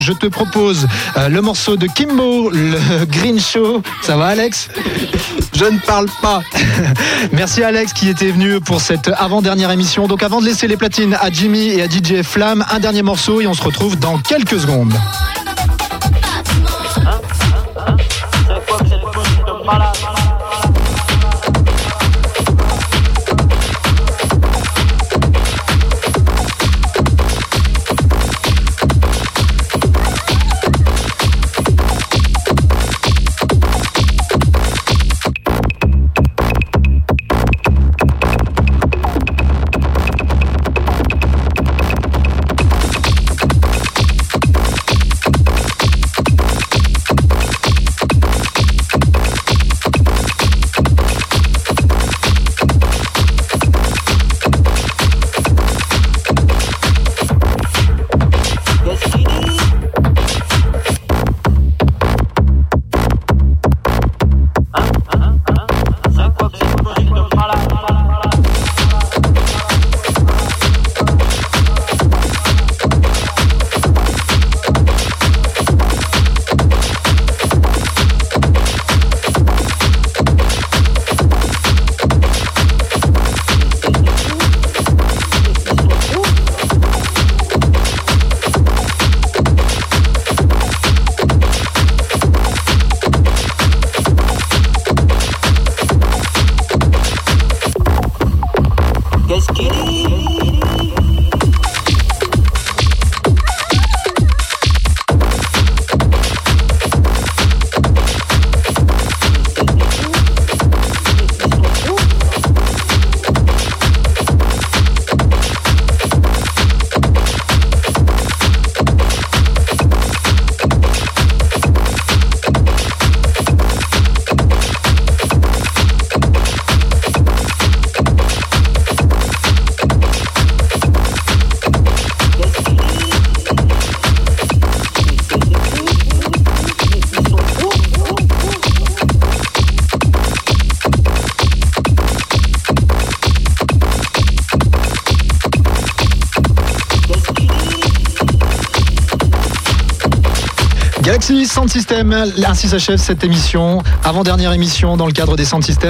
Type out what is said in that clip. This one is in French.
Je te propose le morceau de Kimbo, le Green Show. Ça va, Alex ? Je ne parle pas. Merci Alex qui était venu pour cette avant-dernière émission. Donc avant de laisser les platines à Jimmy et à DJ Flamme, un dernier morceau et on se retrouve dans quelques secondes. Galaxy Sound System, ainsi s'achève cette émission, avant-dernière émission dans le cadre des Sound System.